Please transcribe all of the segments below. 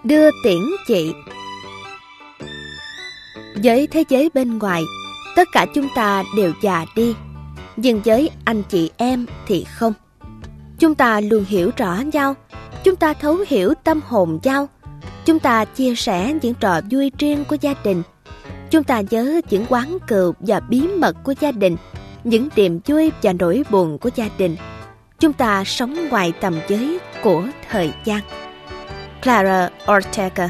đưa tiễn chị. Với thế giới bên ngoài, tất cả chúng ta đều già đi, nhưng với anh chị em thì không. Chúng ta luôn hiểu rõ nhau, chúng ta thấu hiểu tâm hồn nhau, chúng ta chia sẻ những trò vui riêng của gia đình, chúng ta nhớ những oán cừu và bí mật của gia đình, những niềm vui và nỗi buồn của gia đình. Chúng ta sống ngoài tầm giới của thời gian. Clara Ortega.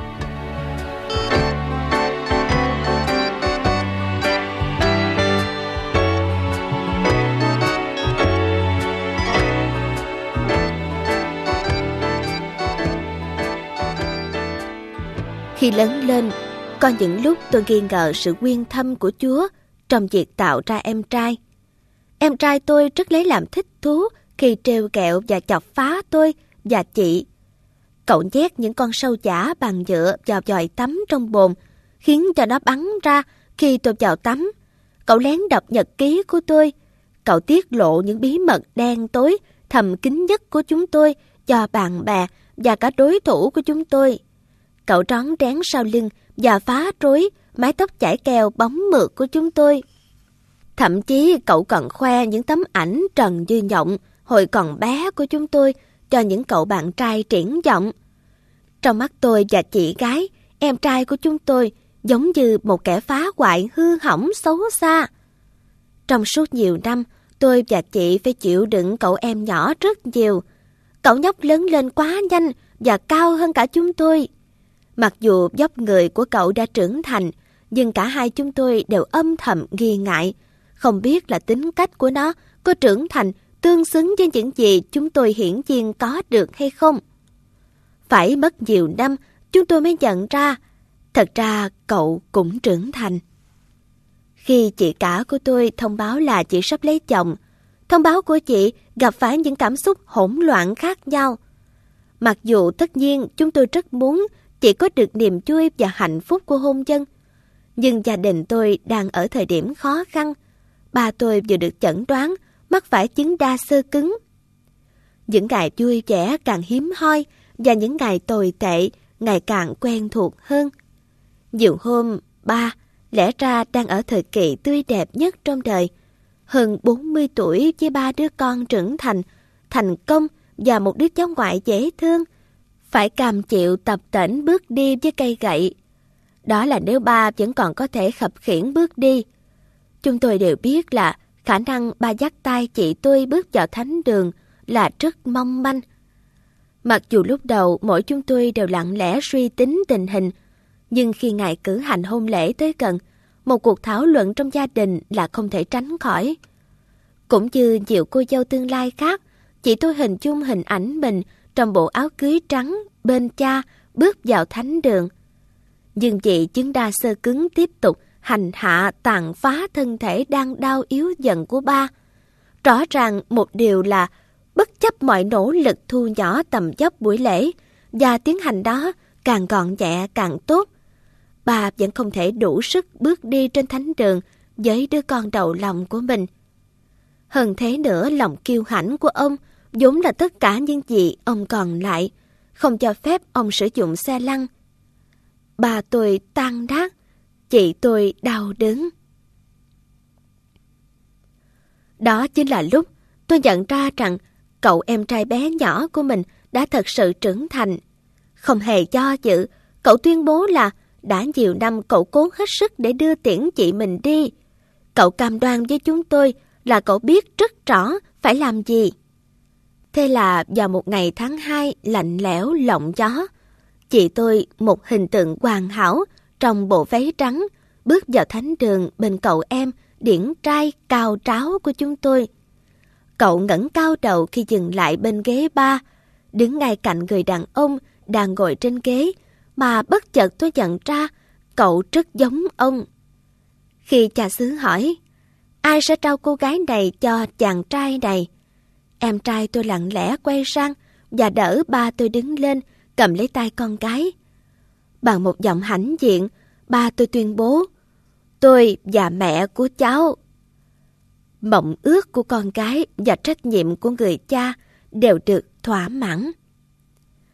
Khi lớn lên, có những lúc tôi nghi ngờ sự uyên thâm của Chúa trong việc tạo ra em trai. Em trai tôi rất lấy làm thích thú khi trêu ghẹo và chọc phá tôi và chị. Cậu nhét những con sâu giả bằng nhựa vào vòi tắm trong bồn, khiến cho nó bắn ra khi tôi vào tắm. Cậu lén đọc nhật ký của tôi. Cậu tiết lộ những bí mật đen tối, thầm kín nhất của chúng tôi cho bạn bè và cả đối thủ của chúng tôi. Cậu rón rén sau lưng và phá rối mái tóc chải keo bóng mượt của chúng tôi. Thậm chí cậu còn khoe những tấm ảnh trần như nhộng hồi còn bé của chúng tôi cho những cậu bạn trai triển vọng. Trong mắt tôi và chị gái, em trai của chúng tôi giống như một kẻ phá hoại hư hỏng xấu xa. Trong suốt nhiều năm, tôi và chị phải chịu đựng cậu em nhỏ rất nhiều. Cậu nhóc lớn lên quá nhanh và cao hơn cả chúng tôi. Mặc dù vóc người của cậu đã trưởng thành, nhưng cả hai chúng tôi đều âm thầm nghi ngại, không biết là tính cách của nó có trưởng thành tương xứng với những gì chúng tôi hiển nhiên có được hay không. Phải mất nhiều năm chúng tôi mới nhận ra, thật ra cậu cũng trưởng thành. Khi chị cả của tôi thông báo là chị sắp lấy chồng, thông báo của chị gặp phải những cảm xúc hỗn loạn khác nhau. Mặc dù tất nhiên chúng tôi rất muốn chị có được niềm vui và hạnh phúc của hôn nhân, nhưng gia đình tôi đang ở thời điểm khó khăn. Ba tôi vừa được chẩn đoán mắc phải chứng đa xơ cứng. Những ngày vui vẻ càng hiếm hoi và những ngày tồi tệ ngày càng quen thuộc hơn. Nhiều hôm, ba lẽ ra đang ở thời kỳ tươi đẹp nhất trong đời. Hơn 40 tuổi với 3 đứa con trưởng thành, thành công và một đứa cháu ngoại dễ thương, phải cam chịu tập tễnh bước đi với cây gậy. Đó là nếu ba vẫn còn có thể khập khiễng bước đi. Chúng tôi đều biết là khả năng ba dắt tay chị tôi bước vào thánh đường là rất mong manh. Mặc dù lúc đầu mỗi chúng tôi đều lặng lẽ suy tính tình hình, nhưng khi ngày cử hành hôn lễ tới gần, một cuộc thảo luận trong gia đình là không thể tránh khỏi. Cũng như nhiều cô dâu tương lai khác, chị tôi hình dung hình ảnh mình trong bộ áo cưới trắng bên cha bước vào thánh đường. Nhưng vì chứng đa xơ cứng tiếp tục hành hạ tàn phá thân thể đang đau yếu dần của ba. Rõ ràng một điều là bất chấp mọi nỗ lực thu nhỏ tầm dốc buổi lễ và tiến hành đó càng gọn nhẹ càng tốt, bà vẫn không thể đủ sức bước đi trên thánh đường với đứa con đầu lòng của mình. Hơn thế nữa, lòng kiêu hãnh của ông vốn là tất cả những gì ông còn lại, không cho phép ông sử dụng xe lăn. Bà tôi tan nát, chị tôi đau đớn. Đó chính là lúc tôi nhận ra rằng cậu em trai bé nhỏ của mình đã thật sự trưởng thành. Không hề do dự, cậu tuyên bố là đã nhiều năm cậu cố hết sức để đưa tiễn chị mình đi. Cậu cam đoan với chúng tôi là cậu biết rất rõ phải làm gì. Thế là vào một ngày tháng 2 lạnh lẽo lộng gió, chị tôi, một hình tượng hoàn hảo trong bộ váy trắng, bước vào thánh đường bên cậu em điển trai cao tráo của chúng tôi. Cậu ngẩng cao đầu khi dừng lại bên ghế ba, đứng ngay cạnh người đàn ông đang ngồi trên ghế, mà bất chợt tôi nhận ra cậu rất giống ông. Khi cha xứ hỏi, ai sẽ trao cô gái này cho chàng trai này? Em trai tôi lặng lẽ quay sang và đỡ ba tôi đứng lên, cầm lấy tay con gái. Bằng một giọng hãnh diện, ba tôi tuyên bố, tôi và mẹ của cháu. Mộng ước của con gái và trách nhiệm của người cha đều được thỏa mãn.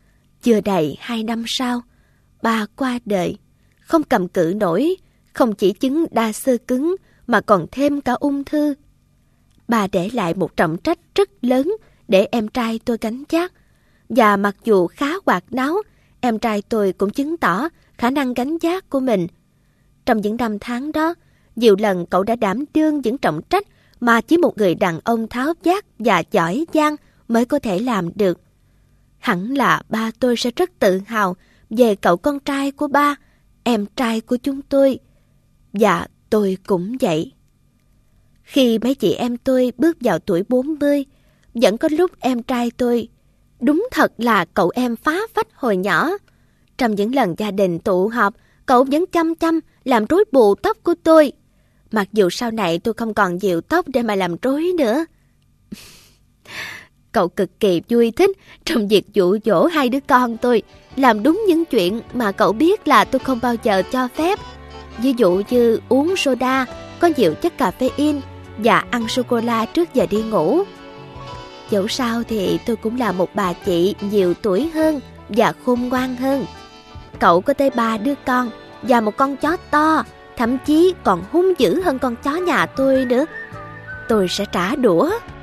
Chưa đầy 2 năm sau, ba qua đời, không cầm cự nổi, không chỉ chứng đa xơ cứng mà còn thêm cả ung thư. Bà để lại một trọng trách rất lớn để em trai tôi gánh vác. Và mặc dù khá hoạt náo, em trai tôi cũng chứng tỏ khả năng gánh vác của mình. Trong những năm tháng đó, nhiều lần cậu đã đảm đương những trọng trách mà chỉ một người đàn ông tháo vát và giỏi giang mới có thể làm được. Hẳn là ba tôi sẽ rất tự hào về cậu con trai của ba, em trai của chúng tôi. Và tôi cũng vậy. Khi mấy chị em tôi bước vào tuổi 40, vẫn có lúc em trai tôi, đúng thật là cậu em phá phách hồi nhỏ. Trong những lần gia đình tụ họp, cậu vẫn chăm chăm làm rối bù tóc của tôi. Mặc dù sau này tôi không còn dịu tóc để mà làm rối nữa. Cậu cực kỳ vui thích trong việc dụ dỗ hai đứa con tôi làm đúng những chuyện mà cậu biết là tôi không bao giờ cho phép. Ví dụ như uống soda có nhiều chất caffeine và ăn sô-cô-la trước giờ đi ngủ. Dẫu sao thì tôi cũng là một bà chị nhiều tuổi hơn và khôn ngoan hơn. Cậu có tới 3 đứa con và một con chó to, thậm chí còn hung dữ hơn con chó nhà tôi nữa. Tôi sẽ trả đũa.